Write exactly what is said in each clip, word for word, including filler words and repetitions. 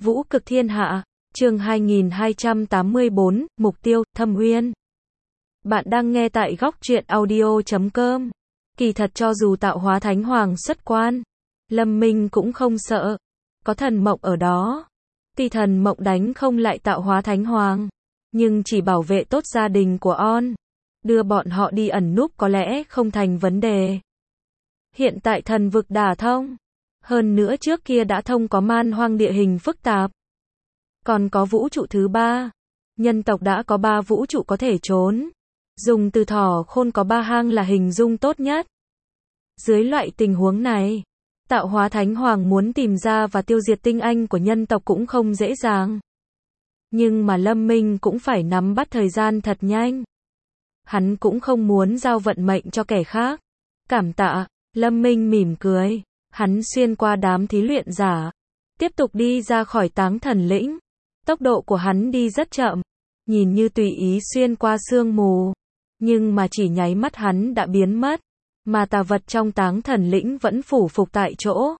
Vũ cực thiên hạ, chương hai nghìn hai trăm tám mươi bốn, mục tiêu, Thâm Uyên. Bạn đang nghe tại góc truyện audio chấm com. Kỳ thật cho dù tạo hóa thánh hoàng xuất quan, Lâm Minh cũng không sợ. Có thần mộng ở đó. Tuy thần mộng đánh không lại tạo hóa thánh hoàng, nhưng chỉ bảo vệ tốt gia đình của On. Đưa bọn họ đi ẩn núp có lẽ không thành vấn đề. Hiện tại thần vực đả thông. Hơn nữa trước kia đã thông có man hoang địa hình phức tạp. Còn có vũ trụ thứ ba. Nhân tộc đã có ba vũ trụ có thể trốn. Dùng từ thỏ khôn có ba hang là hình dung tốt nhất. Dưới loại tình huống này, tạo hóa thánh hoàng muốn tìm ra và tiêu diệt tinh anh của nhân tộc cũng không dễ dàng. Nhưng mà Lâm Minh cũng phải nắm bắt thời gian thật nhanh. Hắn cũng không muốn giao vận mệnh cho kẻ khác. Cảm tạ, Lâm Minh mỉm cười. Hắn xuyên qua đám thí luyện giả, tiếp tục đi ra khỏi Táng Thần Lĩnh. Tốc độ của hắn đi rất chậm, nhìn như tùy ý xuyên qua sương mù, nhưng mà chỉ nháy mắt hắn đã biến mất, mà tà vật trong Táng Thần Lĩnh vẫn phủ phục tại chỗ.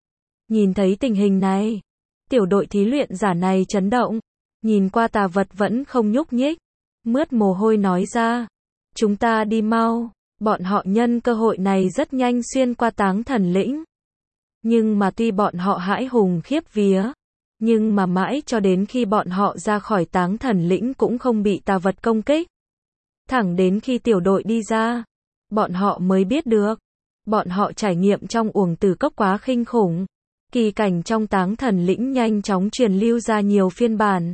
Nhìn thấy tình hình này, tiểu đội thí luyện giả này chấn động, nhìn qua tà vật vẫn không nhúc nhích, mướt mồ hôi nói ra, chúng ta đi mau. Bọn họ nhân cơ hội này rất nhanh xuyên qua Táng Thần Lĩnh. Nhưng mà tuy bọn họ hãi hùng khiếp vía, nhưng mà mãi cho đến khi bọn họ ra khỏi Táng Thần Lĩnh cũng không bị tà vật công kích. Thẳng đến khi tiểu đội đi ra, bọn họ mới biết được, bọn họ trải nghiệm trong uổng tử cốc quá kinh khủng. Kỳ cảnh trong Táng Thần Lĩnh nhanh chóng truyền lưu ra nhiều phiên bản,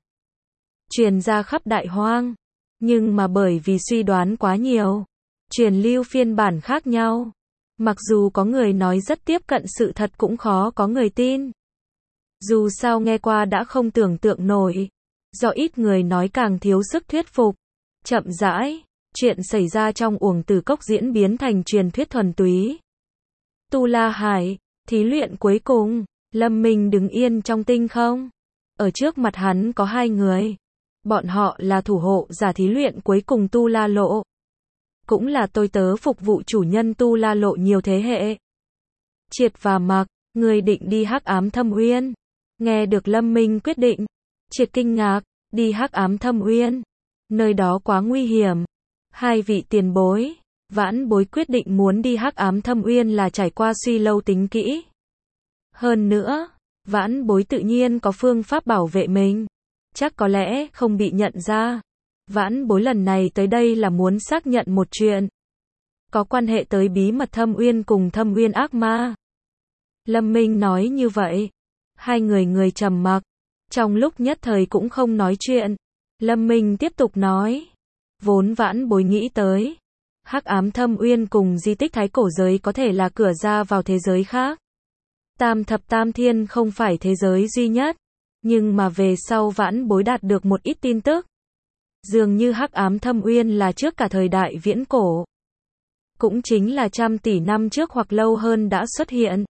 truyền ra khắp đại hoang, nhưng mà bởi vì suy đoán quá nhiều, truyền lưu phiên bản khác nhau. Mặc dù có người nói rất tiếp cận sự thật cũng khó có người tin. Dù sao nghe qua đã không tưởng tượng nổi. Do ít người nói càng thiếu sức thuyết phục. Chậm rãi, chuyện xảy ra trong uổng tử cốc diễn biến thành truyền thuyết thuần túy. Tu La Hải, thí luyện cuối cùng, Lâm Minh đứng yên trong tinh không. Ở trước mặt hắn có hai người. Bọn họ là thủ hộ giả thí luyện cuối cùng Tu La Lộ. Cũng là tôi tớ phục vụ chủ nhân Tu La Lộ nhiều thế hệ. Triệt và Mặc, người định đi Hắc Ám Thâm Uyên. Nghe được Lâm Minh quyết định, Triệt kinh ngạc, đi Hắc Ám Thâm Uyên. Nơi đó quá nguy hiểm. Hai vị tiền bối, Vãn Bối quyết định muốn đi Hắc Ám Thâm Uyên là trải qua suy lâu tính kỹ. Hơn nữa, Vãn Bối tự nhiên có phương pháp bảo vệ mình. Chắc có lẽ không bị nhận ra. Vãn Bối lần này tới đây là muốn xác nhận một chuyện. Có quan hệ tới bí mật Thâm Uyên cùng Thâm Uyên ác ma. Lâm Minh nói như vậy. Hai người người trầm mặc. Trong lúc nhất thời cũng không nói chuyện. Lâm Minh tiếp tục nói. Vốn Vãn Bối nghĩ tới. Hắc Ám Thâm Uyên cùng di tích thái cổ giới có thể là cửa ra vào thế giới khác. Tam thập tam thiên không phải thế giới duy nhất. Nhưng mà về sau Vãn Bối đạt được một ít tin tức. Dường như Hắc Ám Thâm Uyên là trước cả thời đại viễn cổ. Cũng chính là trăm tỷ năm trước hoặc lâu hơn đã xuất hiện.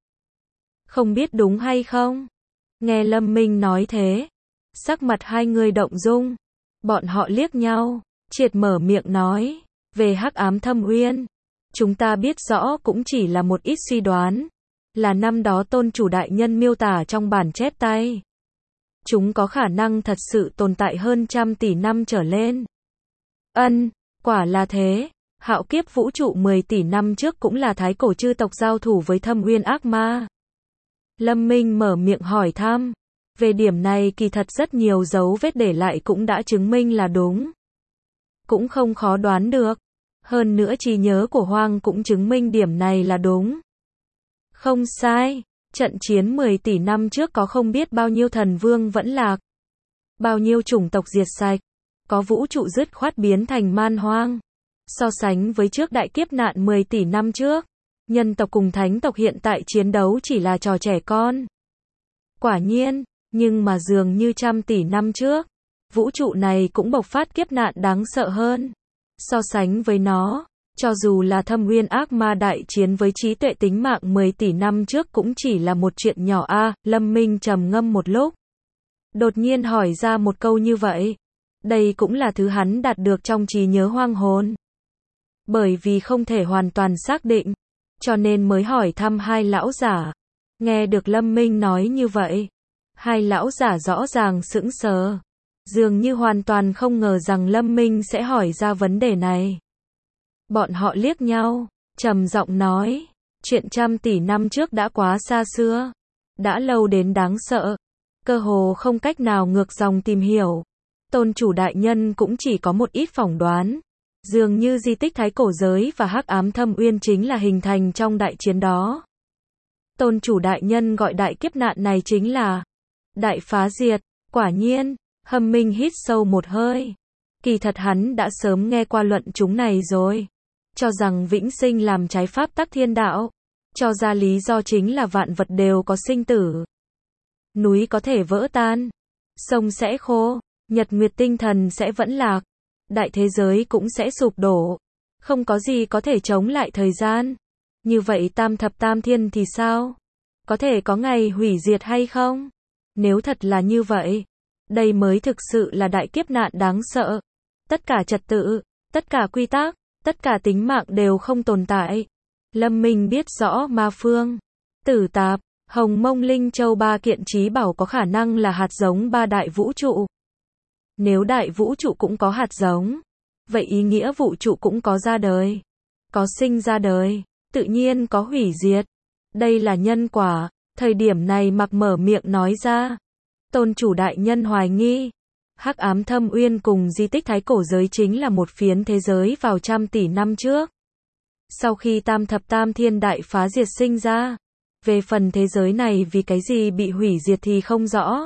Không biết đúng hay không? Nghe Lâm Minh nói thế, sắc mặt hai người động dung. Bọn họ liếc nhau, Triệt mở miệng nói, về Hắc Ám Thâm Uyên, chúng ta biết rõ cũng chỉ là một ít suy đoán, là năm đó tôn chủ đại nhân miêu tả trong bản chép tay. Chúng có khả năng thật sự tồn tại hơn trăm tỷ năm trở lên. Ân, quả là thế. Hạo kiếp vũ trụ mười tỷ năm trước cũng là thái cổ chư tộc giao thủ với Thâm Uyên ác ma. Lâm Minh mở miệng hỏi thăm. Về điểm này kỳ thật rất nhiều dấu vết để lại cũng đã chứng minh là đúng. Cũng không khó đoán được. Hơn nữa trí nhớ của Hoang cũng chứng minh điểm này là đúng. Không sai. Trận chiến mười tỷ năm trước có không biết bao nhiêu thần vương vẫn lạc. Bao nhiêu chủng tộc diệt sạch. Có vũ trụ dứt khoát biến thành man hoang. So sánh với trước đại kiếp nạn mười tỷ năm trước, nhân tộc cùng thánh tộc hiện tại chiến đấu chỉ là trò trẻ con. Quả nhiên, nhưng mà dường như trăm tỷ năm trước, vũ trụ này cũng bộc phát kiếp nạn đáng sợ hơn. So sánh với nó, cho dù là Thâm Uyên ác ma đại chiến với trí tuệ tính mạng mười tỷ năm trước cũng chỉ là một chuyện nhỏ a. À, Lâm Minh trầm ngâm một lúc. Đột nhiên hỏi ra một câu như vậy. Đây cũng là thứ hắn đạt được trong trí nhớ hoang hồn. Bởi vì không thể hoàn toàn xác định, cho nên mới hỏi thăm hai lão giả. Nghe được Lâm Minh nói như vậy, Hai lão giả rõ ràng sững sờ, dường như hoàn toàn không ngờ rằng Lâm Minh sẽ hỏi ra vấn đề này. Bọn họ liếc nhau, trầm giọng nói, chuyện trăm tỷ năm trước đã quá xa xưa, đã lâu đến đáng sợ, cơ hồ không cách nào ngược dòng tìm hiểu. Tôn chủ đại nhân cũng chỉ có một ít phỏng đoán, dường như di tích Thái Cổ Giới và Hắc Ám Thâm Uyên chính là hình thành trong đại chiến đó. Tôn chủ đại nhân gọi đại kiếp nạn này chính là đại phá diệt. Quả nhiên, Hâm Minh hít sâu một hơi. Kỳ thật hắn đã sớm nghe qua luận chúng này rồi, cho rằng vĩnh sinh làm trái pháp tắc thiên đạo, cho ra lý do chính là vạn vật đều có sinh tử. Núi có thể vỡ tan, sông sẽ khô, nhật nguyệt tinh thần sẽ vẫn lạc, đại thế giới cũng sẽ sụp đổ, không có gì có thể chống lại thời gian. Như vậy tam thập tam thiên thì sao? Có thể có ngày hủy diệt hay không? Nếu thật là như vậy, đây mới thực sự là đại kiếp nạn đáng sợ. Tất cả trật tự, tất cả quy tắc, tất cả tính mạng đều không tồn tại. Lâm Minh biết rõ Ma Phương, Tử Tạp, Hồng Mông Linh Châu ba kiện trí bảo có khả năng là hạt giống ba đại vũ trụ. Nếu đại vũ trụ cũng có hạt giống, vậy ý nghĩa vũ trụ cũng có ra đời. Có sinh ra đời, tự nhiên có hủy diệt. Đây là nhân quả. Thời điểm này Mặc mở miệng nói ra. Tôn chủ đại nhân hoài nghi, Hắc Ám Thâm Uyên cùng di tích Thái Cổ Giới chính là một phiến thế giới vào trăm tỷ năm trước. Sau khi tam thập tam thiên đại phá diệt sinh ra, về phần thế giới này vì cái gì bị hủy diệt thì không rõ.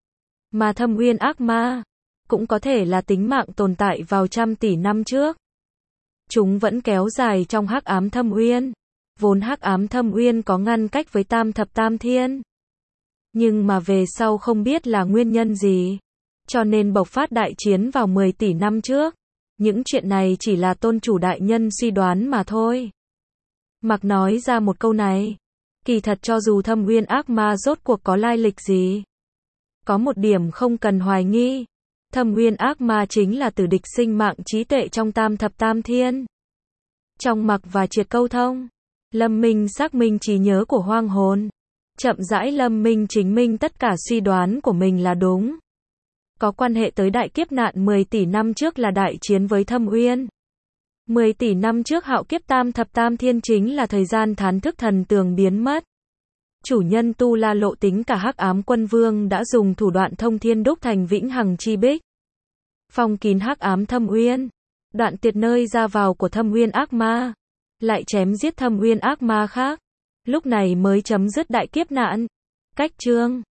Mà Thâm Uyên ác ma, cũng có thể là tính mạng tồn tại vào trăm tỷ năm trước. Chúng vẫn kéo dài trong Hắc Ám Thâm Uyên. Vốn Hắc Ám Thâm Uyên có ngăn cách với tam thập tam thiên. Nhưng mà về sau không biết là nguyên nhân gì, cho nên bộc phát đại chiến vào mười tỷ năm trước. Những chuyện này chỉ là tôn chủ đại nhân suy đoán mà thôi. Mặc nói ra một câu này, kỳ thật cho dù Thâm Uyên ác ma rốt cuộc có lai lịch gì, có một điểm không cần hoài nghi, Thâm Uyên ác ma chính là tử địch sinh mạng trí tuệ trong tam thập tam thiên. Trong Mặc và Triệt câu thông, Lâm Minh xác minh trí nhớ của hoang hồn. Chậm rãi Lâm Minh chứng minh tất cả suy đoán của mình là đúng. Có quan hệ tới đại kiếp nạn mười tỷ năm trước là đại chiến với Thâm Uyên. mười tỷ năm trước hạo kiếp tam thập tam thiên chính là thời gian thán thức thần tường biến mất. Chủ nhân Tu La Lộ tính cả Hắc Ám Quân Vương đã dùng thủ đoạn thông thiên đúc thành vĩnh hằng chi bích, phong kín Hắc Ám Thâm Uyên, đoạn tuyệt nơi ra vào của Thâm Uyên ác ma, lại chém giết Thâm Uyên ác ma khác. Lúc này mới chấm dứt đại kiếp nạn. Cách chương